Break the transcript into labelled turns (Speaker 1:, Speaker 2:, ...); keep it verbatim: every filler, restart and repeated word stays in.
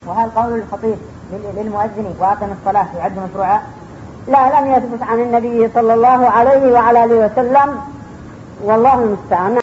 Speaker 1: وهل قول الخطيب للمؤذن وأقم الصلاة يعد مشروعا؟
Speaker 2: لا، لم يثبت عن النبي صلى الله عليه وعلى آله وسلم، والله المستعان.